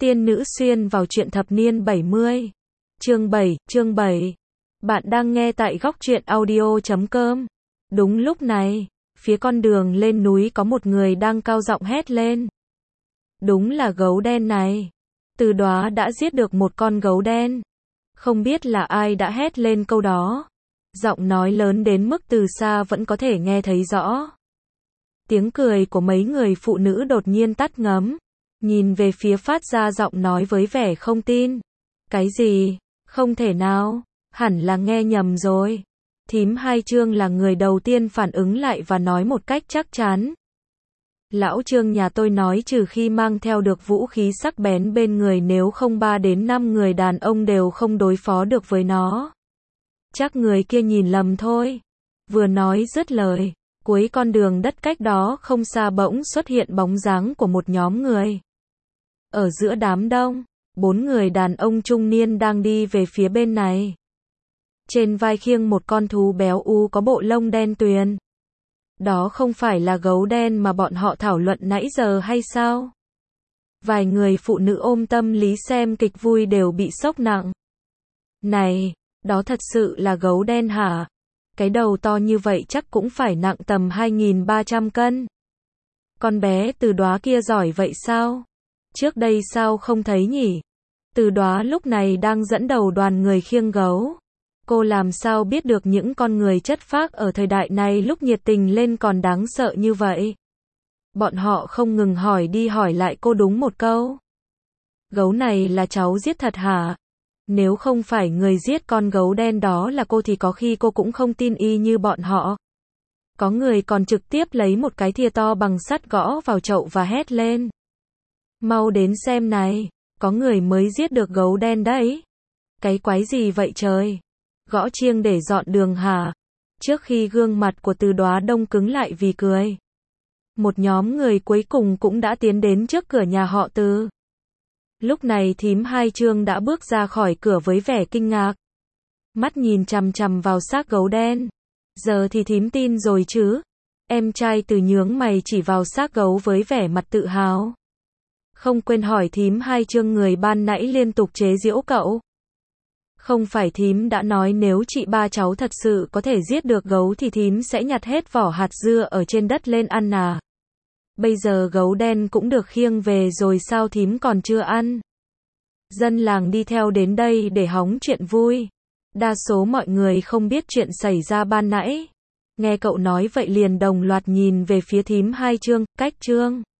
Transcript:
Tiên nữ xuyên vào truyện thập niên 70. Chương 7. Bạn đang nghe tại góc truyện audio.com. Đúng lúc này, phía con đường lên núi có một người đang cao giọng hét lên. Đúng là gấu đen này. Từ Đóa đã giết được một con gấu đen. Không biết là ai đã hét lên câu đó. Giọng nói lớn đến mức từ xa vẫn có thể nghe thấy rõ. Tiếng cười của mấy người phụ nữ đột nhiên tắt ngấm. Nhìn về phía phát ra giọng nói với vẻ không tin. Cái gì? Không thể nào. Hẳn là nghe nhầm rồi. Thím Hai Trương là người đầu tiên phản ứng lại và nói một cách chắc chắn. Lão Trương nhà tôi nói trừ khi mang theo được vũ khí sắc bén bên người, nếu không 3 đến 5 người đàn ông đều không đối phó được với nó. Chắc người kia nhìn lầm thôi. Vừa nói dứt lời, cuối con đường đất cách đó không xa bỗng xuất hiện bóng dáng của một nhóm người. Ở giữa đám đông, 4 người đàn ông trung niên đang đi về phía bên này. Trên vai khiêng một con thú béo ú có bộ lông đen tuyền. Đó không phải là gấu đen mà bọn họ thảo luận nãy giờ hay sao? Vài người phụ nữ ôm tâm lý xem kịch vui đều bị sốc nặng. Này, đó thật sự là gấu đen hả? Cái đầu to như vậy chắc cũng phải nặng tầm 2.300 cân. Con bé Từ Đóa kia giỏi vậy sao? Trước đây sao không thấy nhỉ? Từ Đóa lúc này đang dẫn đầu đoàn người khiêng gấu. Cô làm sao biết được những con người chất phác ở thời đại này lúc nhiệt tình lên còn đáng sợ như vậy? Bọn họ không ngừng hỏi đi hỏi lại cô đúng một câu. Gấu này là cháu giết thật hả? Nếu không phải người giết con gấu đen đó là cô thì có khi cô cũng không tin y như bọn họ. Có người còn trực tiếp lấy một cái thìa to bằng sắt gõ vào chậu và hét lên. Mau đến xem này, có người mới giết được gấu đen đấy. Cái quái gì vậy trời? Gõ chiêng để dọn đường hả? Trước khi gương mặt của Từ Đóa đông cứng lại vì cười. Một nhóm người cuối cùng cũng đã tiến đến trước cửa nhà họ Từ. Lúc này thím Hai Trương đã bước ra khỏi cửa với vẻ kinh ngạc. Mắt nhìn chằm chằm vào xác gấu đen. Giờ thì thím tin rồi chứ? Em trai Từ nhướng mày chỉ vào xác gấu với vẻ mặt tự hào. Không quên hỏi thím Hai Trương người ban nãy liên tục chế giễu cậu. Không phải thím đã nói nếu chị ba cháu thật sự có thể giết được gấu thì thím sẽ nhặt hết vỏ hạt dưa ở trên đất lên ăn à? Bây giờ gấu đen cũng được khiêng về rồi sao thím còn chưa ăn? Dân làng đi theo đến đây để hóng chuyện vui. Đa số mọi người không biết chuyện xảy ra ban nãy. Nghe cậu nói vậy liền đồng loạt nhìn về phía thím Hai Trương, cách Trương.